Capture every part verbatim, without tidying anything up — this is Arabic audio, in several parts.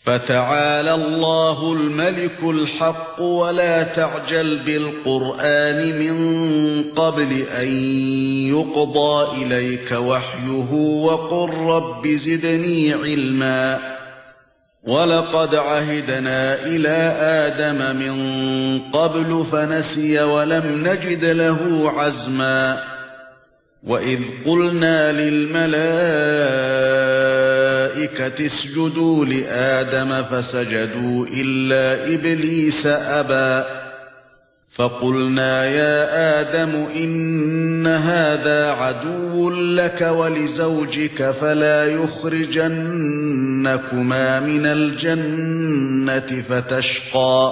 فَتَعَالَى اللَّهُ الْمَلِكُ الْحَقُّ وَلَا تَعْجَلْ بِالْقُرْآنِ مِنْ قَبْلِ أَنْ يُقْضَى إِلَيْكَ وَحْيُهُ وَقُلْ رَبِّ زِدْنِي عِلْمًا وَلَقَدْ عَهِدْنَا إِلَى آدَمَ مِنْ قَبْلُ فَنَسِيَ وَلَمْ نَجِدْ لَهُ عَزْمًا وَإِذْ قُلْنَا لِلْمَلَائِكَةِ اسْجُدُوا لِآدَمَ فَسَجَدُوا إِلَّا إِبْلِيسَ أَبَى فَقُلْنَا يَا آدَمُ إِنَّ هَذَا عَدُوٌّ لَكَ وَلِزَوْجِكَ فَلَا يُخْرِجَنَّكُمَا مِنَ الْجَنَّةِ فَتَشْقَى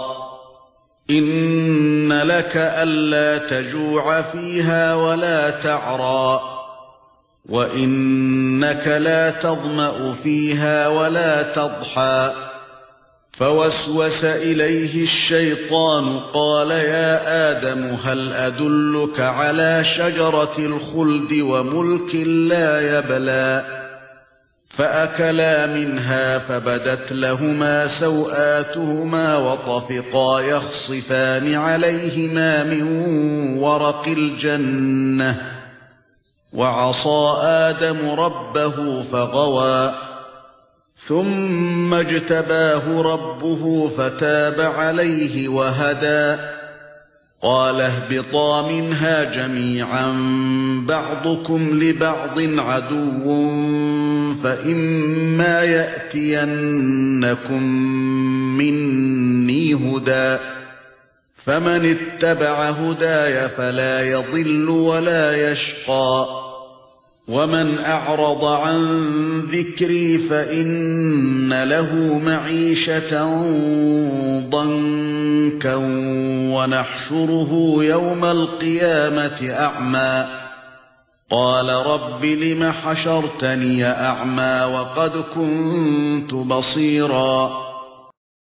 إِنَّ لَكَ أَلَّا تَجُوعَ فِيهَا وَلَا تَعْرَى وَإِنَّكَ لَا تَظْمَأُ فِيهَا وَلَا تَضْحَى فَوَسْوَسَ إِلَيْهِ الشَّيْطَانُ قَالَ يَا آدَمُ هَلْ أَدُلُّكَ عَلَى شَجَرَةِ الْخُلْدِ وَمُلْكٍ لَّا يَبْلَى فَأَكَلَا مِنْهَا فَبَدَتْ لَهُمَا سَوْآتُهُمَا وَطَفِقَا يَخْصِفَانِ عَلَيْهِمَا مِنْ وَرَقِ الْجَنَّةِ وَعَصَى آدَمُ رَبَّهُ فَغَوَى ثُمَّ اجْتَبَاهُ رَبُّهُ فَتَابَ عَلَيْهِ وَهَدَى قَالَ اهْبِطَا مِنْهَا جَمِيعًا بَعْضُكُمْ لِبَعْضٍ عَدُوٌّ فَإِمَّا يَأْتِيَنَّكُمْ مِنِّي هُدًى فَمَنِ اتَّبَعَ هُدَايَ فَلَا يَضِلُّ وَلَا يَشْقَى وَمَنْ أَعْرَضَ عَنْ ذِكْرِي فَإِنَّ لَهُ مَعِيشَةً ضَنكًا وَنَحْشُرُهُ يَوْمَ الْقِيَامَةِ أَعْمَى قَالَ رَبِّ لِمَ حَشَرْتَنِي أَعْمَى وَقَدْ كُنْتُ بَصِيرًا